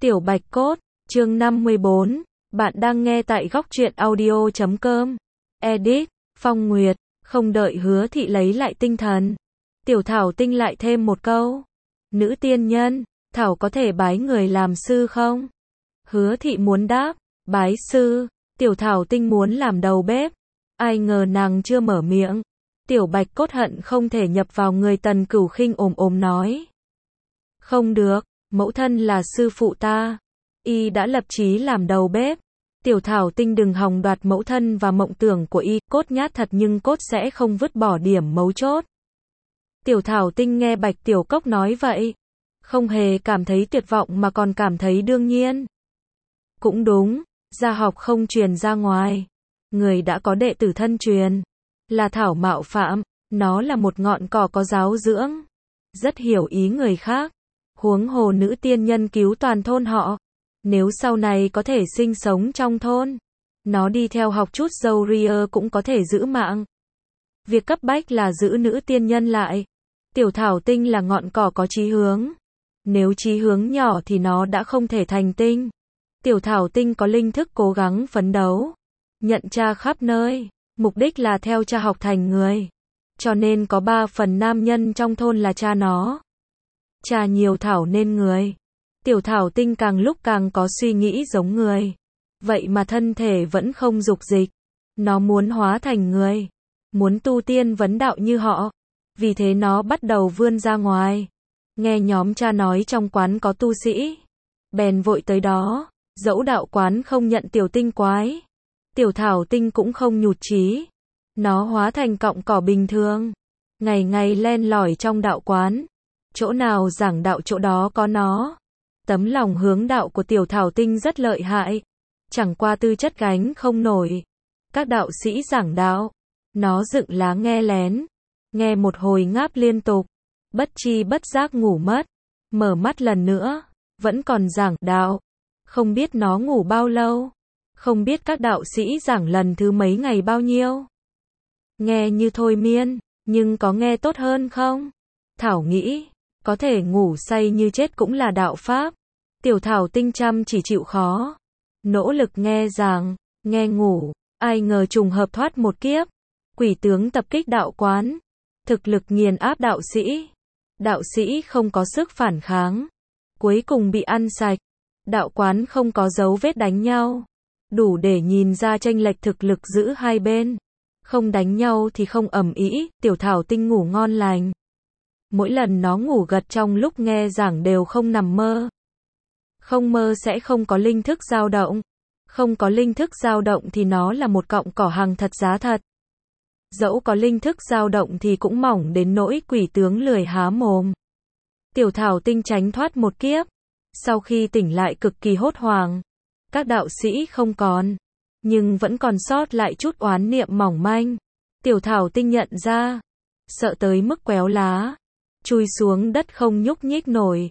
Tiểu Bạch Cốt, chương 54, bạn đang nghe tại góc truyện audio.com. Edit, Phong Nguyệt, không đợi Hứa Thị lấy lại tinh thần. Tiểu Thảo Tinh lại thêm một câu. Nữ tiên nhân, Thảo có thể bái người làm sư không? Hứa Thị muốn đáp, bái sư. Tiểu Thảo Tinh muốn làm đầu bếp. Ai ngờ nàng chưa mở miệng. Tiểu Bạch Cốt hận không thể nhập vào người Tần Cửu Khinh ồm nói. Không được, mẫu thân là sư phụ ta. Y đã lập chí làm đầu bếp. Tiểu Thảo Tinh đừng hòng đoạt mẫu thân và mộng tưởng của y, cốt nhát thật nhưng cốt sẽ không vứt bỏ điểm mấu chốt. Tiểu Thảo Tinh nghe Bạch Tiểu Cốc nói vậy, không hề cảm thấy tuyệt vọng mà còn cảm thấy đương nhiên. Cũng đúng, gia học không truyền ra ngoài. Người đã có đệ tử thân truyền, là thảo mạo phạm, nó là một ngọn cỏ có giáo dưỡng. Rất hiểu ý người khác. Huống hồ nữ tiên nhân cứu toàn thôn họ. Nếu sau này có thể sinh sống trong thôn, nó đi theo học chút dâu ria cũng có thể giữ mạng. Việc cấp bách là giữ nữ tiên nhân lại. Tiểu Thảo Tinh là ngọn cỏ có chí hướng. Nếu chí hướng nhỏ thì nó đã không thể thành tinh. Tiểu Thảo Tinh có linh thức cố gắng phấn đấu, nhận cha khắp nơi, mục đích là theo cha học thành người. Cho nên có 3 phần nam nhân trong thôn là cha nó. Cha nhiều thảo nên người. Tiểu Thảo Tinh càng lúc càng có suy nghĩ giống người. Vậy mà thân thể vẫn không dục dịch. Nó muốn hóa thành người. Muốn tu tiên vấn đạo như họ. Vì thế nó bắt đầu vươn ra ngoài. Nghe nhóm cha nói trong quán có tu sĩ. Bèn vội tới đó. Dẫu đạo quán không nhận tiểu tinh quái. Tiểu Thảo Tinh cũng không nhụt chí. Nó hóa thành cọng cỏ bình thường. Ngày ngày len lỏi trong đạo quán. Chỗ nào giảng đạo chỗ đó có nó. Tấm lòng hướng đạo của Tiểu Thảo Tinh rất lợi hại. Chẳng qua tư chất gánh không nổi. Các đạo sĩ giảng đạo. Nó dựng lá nghe lén. Nghe một hồi ngáp liên tục. Bất chi bất giác ngủ mất. Mở mắt lần nữa. Vẫn còn giảng đạo. Không biết nó ngủ bao lâu. Không biết các đạo sĩ giảng lần thứ mấy ngày bao nhiêu. Nghe như thôi miên. Nhưng có nghe tốt hơn không? Thảo nghĩ. Có thể ngủ say như chết cũng là đạo pháp. Tiểu Thảo Tinh chăm chỉ chịu khó. Nỗ lực nghe giảng, nghe ngủ. Ai ngờ trùng hợp thoát một kiếp. Quỷ tướng tập kích đạo quán. Thực lực nghiền áp đạo sĩ. Đạo sĩ không có sức phản kháng. Cuối cùng bị ăn sạch. Đạo quán không có dấu vết đánh nhau. Đủ để nhìn ra chênh lệch thực lực giữa hai bên. Không đánh nhau thì không ầm ĩ. Tiểu Thảo Tinh ngủ ngon lành. Mỗi lần nó ngủ gật trong lúc nghe giảng đều không nằm mơ. Không mơ sẽ không có linh thức dao động. Không có linh thức dao động thì nó là một cọng cỏ hàng thật giá thật. Dẫu có linh thức dao động thì cũng mỏng đến nỗi quỷ tướng lười há mồm. Tiểu Thảo Tinh tránh thoát một kiếp. Sau khi tỉnh lại cực kỳ hốt hoảng. Các đạo sĩ không còn. Nhưng vẫn còn sót lại chút oán niệm mỏng manh. Tiểu Thảo Tinh nhận ra. Sợ tới mức quéo lá. Chui xuống đất không nhúc nhích nổi.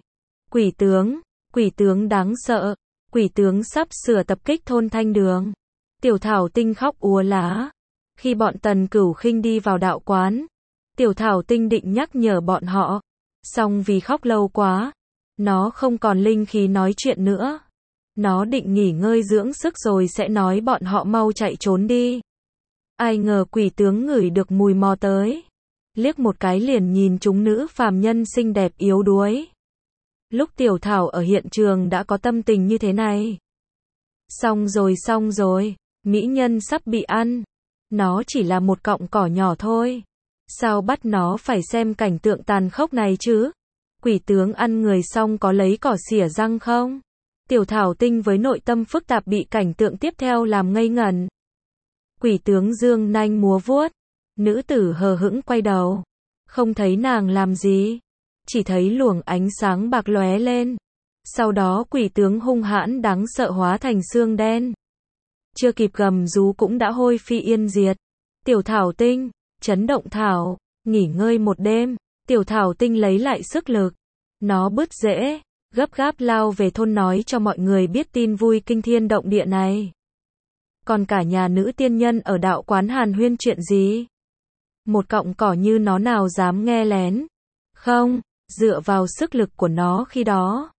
Quỷ tướng đáng sợ. Quỷ tướng sắp sửa tập kích thôn Thanh Đường. Tiểu Thảo Tinh khóc úa lá. Khi bọn Tần Cửu Khinh đi vào đạo quán, Tiểu Thảo Tinh định nhắc nhở bọn họ. Song vì khóc lâu quá, nó không còn linh khí nói chuyện nữa. Nó định nghỉ ngơi dưỡng sức rồi sẽ nói bọn họ mau chạy trốn đi. Ai ngờ quỷ tướng ngửi được mùi mò tới. Liếc một cái liền nhìn chúng nữ phàm nhân xinh đẹp yếu đuối. Lúc Tiểu Thảo ở hiện trường đã có tâm tình như thế này. Xong rồi, mỹ nhân sắp bị ăn. Nó chỉ là một cọng cỏ nhỏ thôi. Sao bắt nó phải xem cảnh tượng tàn khốc này chứ? Quỷ tướng ăn người xong có lấy cỏ xỉa răng không? Tiểu Thảo Tinh với nội tâm phức tạp bị cảnh tượng tiếp theo làm ngây ngẩn. Quỷ tướng dương nanh múa vuốt. Nữ tử hờ hững quay đầu. Không thấy nàng làm gì. Chỉ thấy luồng ánh sáng bạc lóe lên. Sau đó quỷ tướng hung hãn đáng sợ hóa thành xương đen. Chưa kịp gầm rú cũng đã hôi phi yên diệt. Tiểu Thảo Tinh, chấn động thảo, nghỉ ngơi một đêm. Tiểu Thảo Tinh lấy lại sức lực. Nó bứt rễ, gấp gáp lao về thôn nói cho mọi người biết tin vui kinh thiên động địa này. Còn cả nhà nữ tiên nhân ở đạo quán hàn huyên chuyện gì? Một cọng cỏ như nó nào dám nghe lén. Không, dựa vào sức lực của nó khi đó.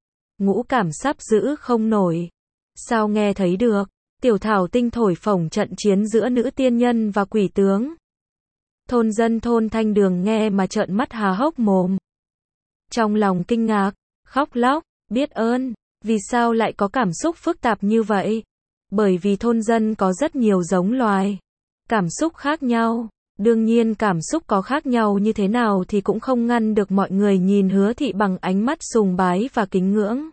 ngũ cảm sắp giữ không nổi. Sao nghe thấy được? Tiểu Thảo Tinh thổi phồng trận chiến giữa nữ tiên nhân và quỷ tướng. Thôn dân thôn Thanh Đường nghe mà trợn mắt há hốc mồm. Trong lòng kinh ngạc, khóc lóc, biết ơn, vì sao lại có cảm xúc phức tạp như vậy? Bởi vì thôn dân có rất nhiều giống loài, cảm xúc khác nhau. Đương nhiên cảm xúc có khác nhau như thế nào thì cũng không ngăn được mọi người nhìn Hứa Thị bằng ánh mắt sùng bái và kính ngưỡng.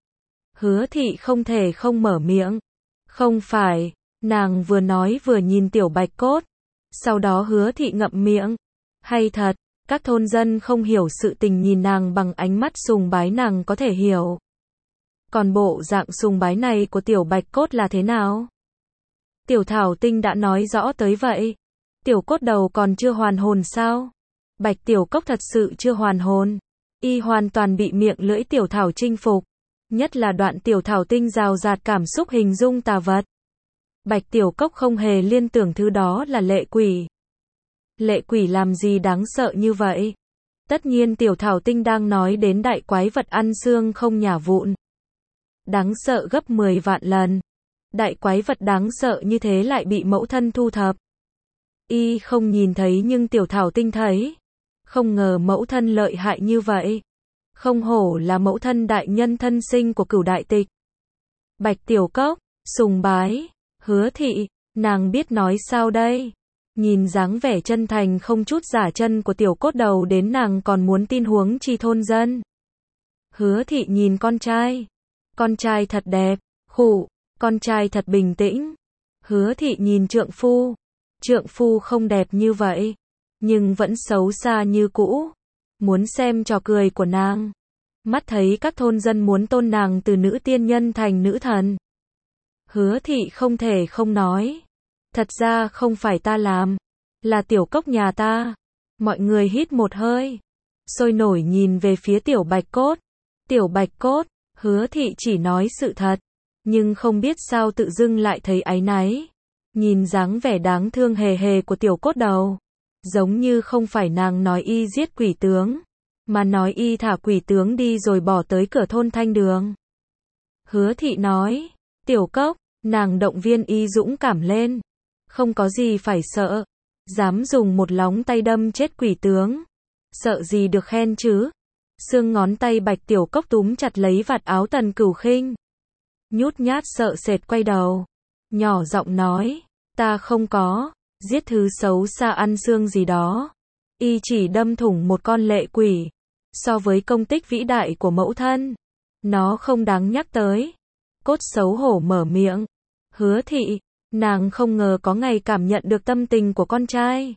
Hứa Thị không thể không mở miệng. Không phải, nàng vừa nói vừa nhìn Tiểu Bạch Cốt. Sau đó Hứa Thị ngậm miệng. Hay thật, các thôn dân không hiểu sự tình nhìn nàng bằng ánh mắt sùng bái nàng có thể hiểu. Còn bộ dạng sùng bái này của Tiểu Bạch Cốt là thế nào? Tiểu Thảo Tinh đã nói rõ tới vậy. Tiểu Cốt Đầu còn chưa hoàn hồn sao? Bạch Tiểu Cốc thật sự chưa hoàn hồn. Y hoàn toàn bị miệng lưỡi Tiểu Thảo chinh phục. Nhất là đoạn Tiểu Thảo Tinh rào rạt cảm xúc hình dung tà vật. Bạch Tiểu Cốc không hề liên tưởng thứ đó là lệ quỷ. Lệ quỷ làm gì đáng sợ như vậy? Tất nhiên Tiểu Thảo Tinh đang nói đến đại quái vật ăn xương không nhả vụn. Đáng sợ gấp 10 vạn lần. Đại quái vật đáng sợ như thế lại bị mẫu thân thu thập. Y không nhìn thấy nhưng Tiểu Thảo Tinh thấy. Không ngờ mẫu thân lợi hại như vậy. Không hổ là mẫu thân đại nhân thân sinh của Cửu Đại Tịch. Bạch Tiểu Cốc, sùng bái, Hứa Thị, nàng biết nói sao đây? Nhìn dáng vẻ chân thành không chút giả chân của Tiểu Cốt Đầu đến nàng còn muốn tin huống chi thôn dân. Hứa Thị nhìn con trai. Con trai thật đẹp, khụ, con trai thật bình tĩnh. Hứa Thị nhìn trượng phu. Trượng phu không đẹp như vậy, nhưng vẫn xấu xa như cũ. Muốn xem trò cười của nàng. Mắt thấy các thôn dân muốn tôn nàng từ nữ tiên nhân thành nữ thần. Hứa Thị không thể không nói. Thật ra không phải ta làm, là Tiểu Cốc nhà ta. Mọi người hít một hơi, sôi nổi nhìn về phía Tiểu Bạch Cốt. Tiểu Bạch Cốt, Hứa Thị chỉ nói sự thật, nhưng không biết sao tự dưng lại thấy áy náy. Nhìn dáng vẻ đáng thương hề hề của Tiểu Cốt Đầu, giống như không phải nàng nói y giết quỷ tướng, mà nói y thả quỷ tướng đi rồi bỏ tới cửa thôn Thanh Đường. Hứa Thị nói, Tiểu Cốc, nàng động viên y dũng cảm lên. Không có gì phải sợ, dám dùng một lóng tay đâm chết quỷ tướng. Sợ gì được khen chứ? Xương ngón tay Bạch Tiểu Cốc túm chặt lấy vạt áo Tần Cửu Khinh. Nhút nhát sợ sệt quay đầu, nhỏ giọng nói, ta không có giết thứ xấu xa ăn xương gì đó. Y chỉ đâm thủng một con lệ quỷ. So với công tích vĩ đại của mẫu thân, nó không đáng nhắc tới. Cốt xấu hổ mở miệng. Hứa Thị, nàng không ngờ có ngày cảm nhận được tâm tình của con trai.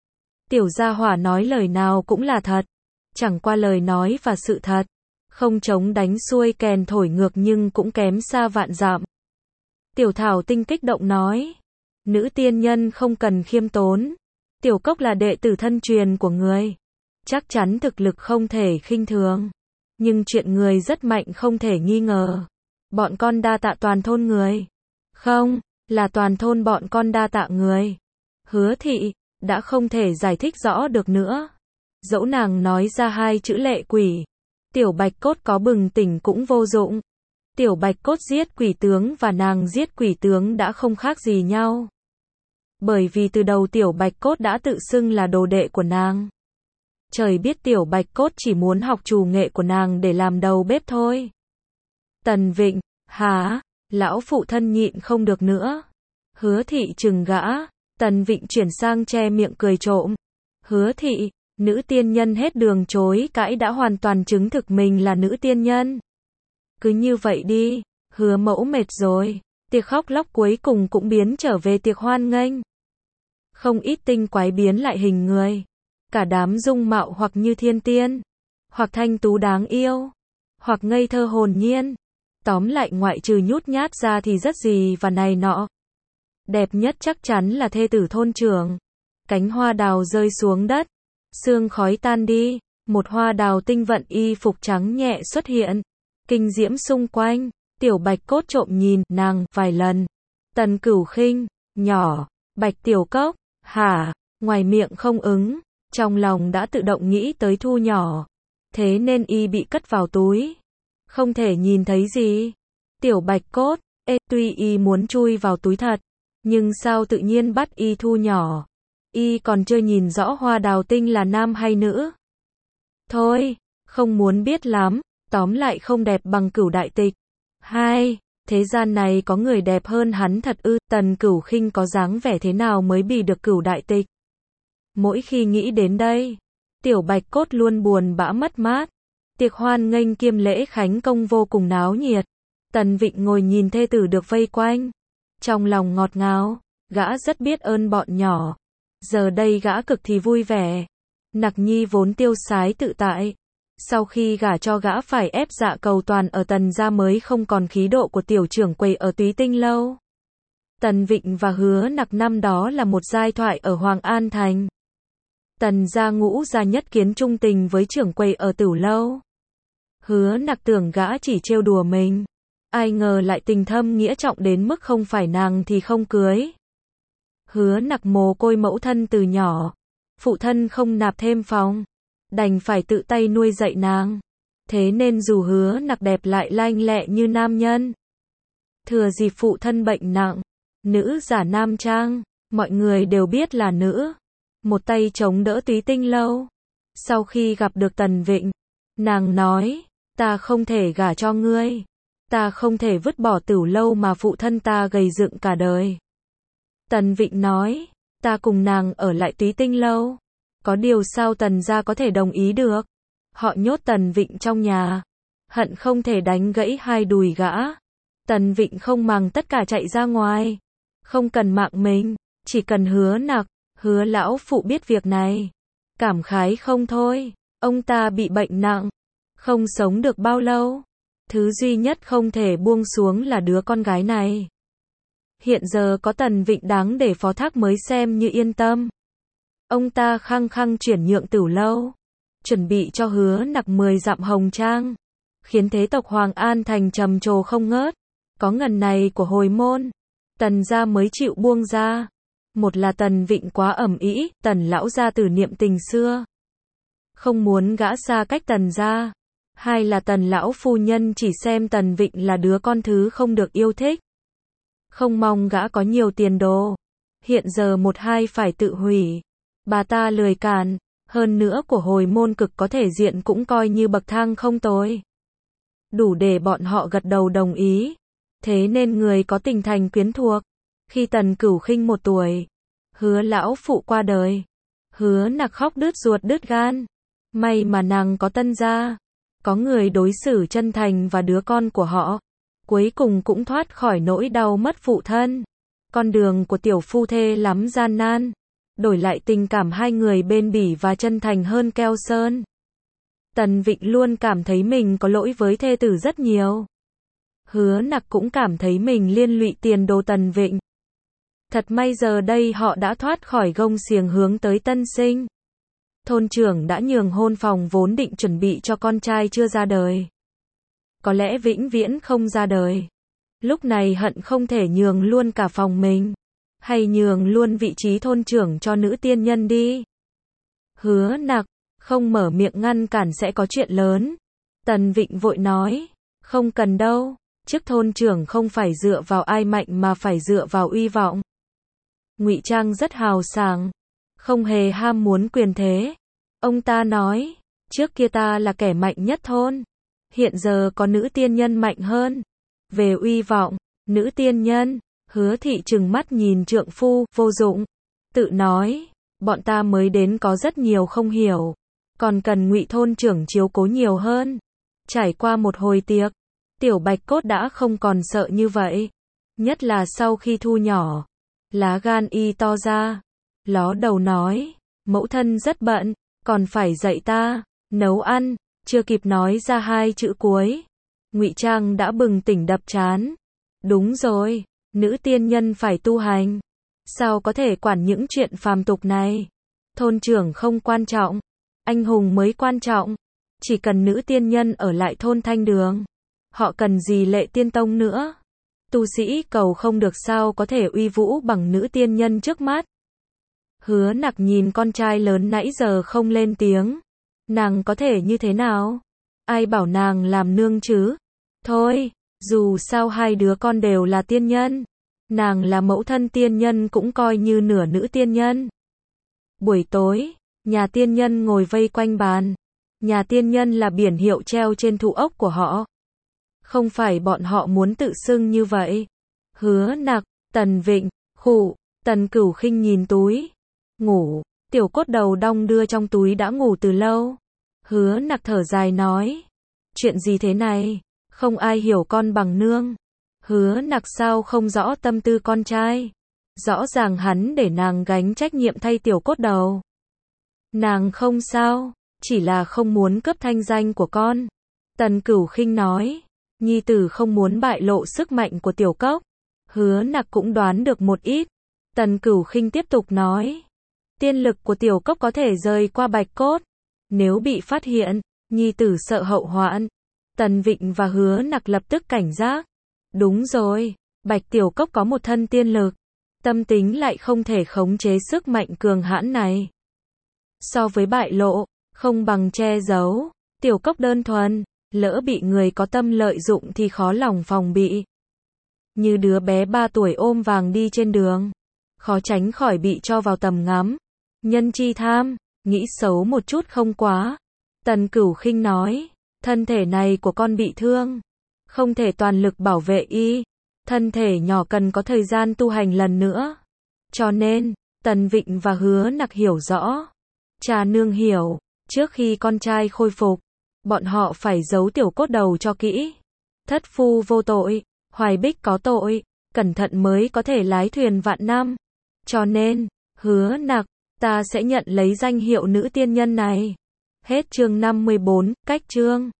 Tiểu gia hỏa nói lời nào cũng là thật. Chẳng qua lời nói và sự thật, không chống đánh xuôi kèn thổi ngược nhưng cũng kém xa vạn dặm. Tiểu Thảo Tinh kích động nói, nữ tiên nhân không cần khiêm tốn. Tiểu Cốc là đệ tử thân truyền của người, chắc chắn thực lực không thể khinh thường. Nhưng chuyện người rất mạnh không thể nghi ngờ. Bọn con đa tạ toàn thôn người. Không, là toàn thôn bọn con đa tạ người. Hứa Thị, đã không thể giải thích rõ được nữa. Dẫu nàng nói ra hai chữ lệ quỷ, Tiểu Bạch Cốt có bừng tỉnh cũng vô dụng. Tiểu Bạch Cốt giết quỷ tướng và nàng giết quỷ tướng đã không khác gì nhau. Bởi vì từ đầu Tiểu Bạch Cốt đã tự xưng là đồ đệ của nàng. Trời biết Tiểu Bạch Cốt chỉ muốn học trù nghệ của nàng để làm đầu bếp thôi. Tần Vịnh, hả? Lão phụ thân nhịn không được nữa. Hứa Thị trừng gã. Tần Vịnh chuyển sang che miệng cười trộm. Hứa Thị, nữ tiên nhân hết đường chối cãi đã hoàn toàn chứng thực mình là nữ tiên nhân. Cứ như vậy đi, Hứa mẫu mệt rồi. Tiệc khóc lóc cuối cùng cũng biến trở về tiệc hoan nghênh. Không ít tinh quái biến lại hình người. Cả đám dung mạo hoặc như thiên tiên, hoặc thanh tú đáng yêu, hoặc ngây thơ hồn nhiên. Tóm lại ngoại trừ nhút nhát ra thì rất gì và này nọ. Đẹp nhất chắc chắn là thê tử thôn trưởng. Cánh hoa đào rơi xuống đất, sương khói tan đi, một hoa đào tinh vận y phục trắng nhẹ xuất hiện. Kinh diễm xung quanh, Tiểu Bạch Cốt trộm nhìn nàng vài lần. Tần Cửu Khinh, nhỏ, Bạch Tiểu Cốc, hả, ngoài miệng không ứng, trong lòng đã tự động nghĩ tới thu nhỏ. Thế nên y bị cất vào túi. không thể nhìn thấy gì. Tiểu Bạch Cốt, tuy y muốn chui vào túi thật, nhưng sao tự nhiên bắt y thu nhỏ. Y còn chưa nhìn rõ Hoa Đào Tinh là nam hay nữ. Thôi, không muốn biết lắm, tóm lại không đẹp bằng Cửu Đại Tịch. Thế gian này có người đẹp hơn hắn thật ư? Tần Cửu Khinh có dáng vẻ thế nào mới bì được Cửu Đại Tịch? Mỗi khi nghĩ đến đây, Tiểu Bạch Cốt luôn buồn bã mất mát. Tiệc hoan nghênh kiêm lễ khánh công vô cùng náo nhiệt. Tần Vịnh ngồi nhìn thê tử được vây quanh, trong lòng ngọt ngào, gã rất biết ơn bọn nhỏ. Giờ đây gã cực thì vui vẻ. Nặc Nhi vốn tiêu sái tự tại, sau khi gả cho gã phải ép dạ cầu toàn ở Tần gia mới không còn khí độ của tiểu trưởng quầy ở Túy Tinh lâu. Tần Vịnh và Hứa Nặc năm đó là một giai thoại ở Hoàng An Thành. Tần gia Ngũ gia nhất kiến trung tình với trưởng quầy ở Tửu lâu. Hứa Nặc tưởng gã chỉ trêu đùa mình, ai ngờ lại tình thâm nghĩa trọng đến mức không phải nàng thì không cưới. Hứa Nặc mồ côi mẫu thân từ nhỏ, phụ thân không nạp thêm phòng, đành phải tự tay nuôi dạy nàng. Thế nên dù Hứa Nặc đẹp lại lanh lẹ như nam nhân, thừa dịp phụ thân bệnh nặng, nữ giả nam trang, mọi người đều biết là nữ, một tay chống đỡ Túy Tinh lâu. Sau khi gặp được Tần Vịnh, nàng nói, ta không thể gả cho ngươi, ta không thể vứt bỏ Tửu lâu mà phụ thân ta gầy dựng cả đời. Tần Vịnh nói, ta cùng nàng ở lại Túy Tinh lâu. Có điều sao Tần gia có thể đồng ý được? Họ nhốt Tần Vịnh trong nhà, hận không thể đánh gãy hai đùi gã. Tần Vịnh không màng tất cả chạy ra ngoài. Không cần mạng mình, chỉ cần Hứa Nặc. Hứa lão phụ biết việc này, cảm khái không thôi. Ông ta bị bệnh nặng, không sống được bao lâu. Thứ duy nhất không thể buông xuống là đứa con gái này. Hiện giờ có Tần Vịnh đáng để phó thác mới xem như yên tâm. Ông ta khăng khăng chuyển nhượng Tửu lâu, chuẩn bị cho Hứa Nặc 10 dặm hồng trang, khiến thế tộc Hoàng An Thành trầm trồ không ngớt. Có ngần này của hồi môn, Tần gia mới chịu buông ra. Một là Tần Vịnh quá ầm ĩ, Tần lão gia tử niệm tình xưa, không muốn gã xa cách Tần gia. Hai là Tần lão phu nhân chỉ xem Tần Vịnh là đứa con thứ không được yêu thích, không mong gã có nhiều tiền đồ. Hiện giờ một hai phải tự hủy, bà ta lười cản, hơn nữa của hồi môn cực có thể diện cũng coi như bậc thang không tồi, đủ để bọn họ gật đầu đồng ý. Thế nên người có tình thành quyến thuộc. Khi Tần Cửu Khinh 1 tuổi, Hứa lão phụ qua đời, Hứa Nặc khóc đứt ruột đứt gan. May mà nàng có Tân gia, có người đối xử chân thành và đứa con của họ, cuối cùng cũng thoát khỏi nỗi đau mất phụ thân. Con đường của tiểu phu thê lắm gian nan, đổi lại tình cảm hai người bền bỉ và chân thành hơn keo sơn. Tần Vịnh luôn cảm thấy mình có lỗi với thê tử rất nhiều. Hứa Nặc cũng cảm thấy mình liên lụy tiền đồ Tần Vịnh. Thật may giờ đây họ đã thoát khỏi gông xiềng hướng tới tân sinh. Thôn trưởng đã nhường hôn phòng vốn định chuẩn bị cho con trai chưa ra đời, có lẽ vĩnh viễn không ra đời. Lúc này hận không thể nhường luôn cả phòng mình, hay nhường luôn vị trí thôn trưởng cho nữ tiên nhân đi. Hứa Nặc không mở miệng ngăn cản sẽ có chuyện lớn. Tần Vịnh vội nói, không cần đâu, chức thôn trưởng không phải dựa vào ai mạnh mà phải dựa vào uy vọng. Ngụy Trang rất hào sảng, không hề ham muốn quyền thế. Ông ta nói, trước kia ta là kẻ mạnh nhất thôn, hiện giờ có nữ tiên nhân mạnh hơn. Về uy vọng, nữ tiên nhân, Hứa thị trừng mắt nhìn trượng phu, vô dụng. Tự nói, bọn ta mới đến có rất nhiều không hiểu, còn cần Ngụy thôn trưởng chiếu cố nhiều hơn. Trải qua một hồi tiệc, Tiểu Bạch Cốt đã không còn sợ như vậy. Nhất là sau khi thu nhỏ, lá gan y to ra, ló đầu nói, mẫu thân rất bận, còn phải dạy ta nấu ăn. Chưa kịp nói ra 2 chữ cuối, Ngụy Trang đã bừng tỉnh đập trán. Đúng rồi, nữ tiên nhân phải tu hành, sao có thể quản những chuyện phàm tục này. Thôn trưởng không quan trọng, anh hùng mới quan trọng. Chỉ cần nữ tiên nhân ở lại thôn Thanh Đường, họ cần gì Lệ Tiên Tông nữa. Tu sĩ cầu không được sao có thể uy vũ bằng nữ tiên nhân trước mắt. Hứa Nặc nhìn con trai lớn nãy giờ không lên tiếng, nàng có thể như thế nào? ai bảo nàng làm nương chứ? Thôi, dù sao hai đứa con đều là tiên nhân. Nàng là mẫu thân tiên nhân cũng coi như nửa nữ tiên nhân. Buổi tối, nhà tiên nhân ngồi vây quanh bàn. Nhà tiên nhân là biển hiệu treo trên thủ ốc của họ. Không phải bọn họ muốn tự xưng như vậy. Hứa Nặc, Tần Vịnh, khụ, Tần Cửu Khinh nhìn túi. Ngủ, tiểu cốt đầu đong đưa trong túi đã ngủ từ lâu. Hứa Nặc thở dài nói. Chuyện gì thế này? Không ai hiểu con bằng nương. Hứa Nặc sao không rõ tâm tư con trai. Rõ ràng hắn để nàng gánh trách nhiệm thay tiểu cốt đầu. Nàng không sao, chỉ là không muốn cướp thanh danh của con. Tần Cửu Khinh nói. Nhi tử không muốn bại lộ sức mạnh của tiểu cốc. Hứa Nặc cũng đoán được một ít. Tần Cửu Khinh tiếp tục nói. Tiên lực của tiểu cốc có thể rời qua bạch cốt. Nếu bị phát hiện, nhi tử sợ hậu hoạn. Tần Vịnh và Hứa Nặc lập tức cảnh giác. Đúng rồi, bạch tiểu cốc có một thân tiên lực. Tâm tính lại không thể khống chế sức mạnh cường hãn này. So với bại lộ, không bằng che giấu. Tiểu cốc đơn thuần, lỡ bị người có tâm lợi dụng thì khó lòng phòng bị. Như đứa bé 3 tuổi ôm vàng đi trên đường, khó tránh khỏi bị cho vào tầm ngắm. Nhân chi tham, nghĩ xấu một chút không quá. Tần Cửu Khinh nói, thân thể này của con bị thương, không thể toàn lực bảo vệ y. Thân thể nhỏ cần có thời gian tu hành lần nữa. Cho nên, Tần Vịnh và Hứa Nặc hiểu rõ. Cha nương hiểu, trước khi con trai khôi phục, bọn họ phải giấu tiểu cốt đầu cho kỹ. Thất phu vô tội, Hoài Bích có tội, cẩn thận mới có thể lái thuyền vạn năm. Cho nên, Hứa Nặc, ta sẽ nhận lấy danh hiệu nữ tiên nhân này. Hết chương 54, cách chương.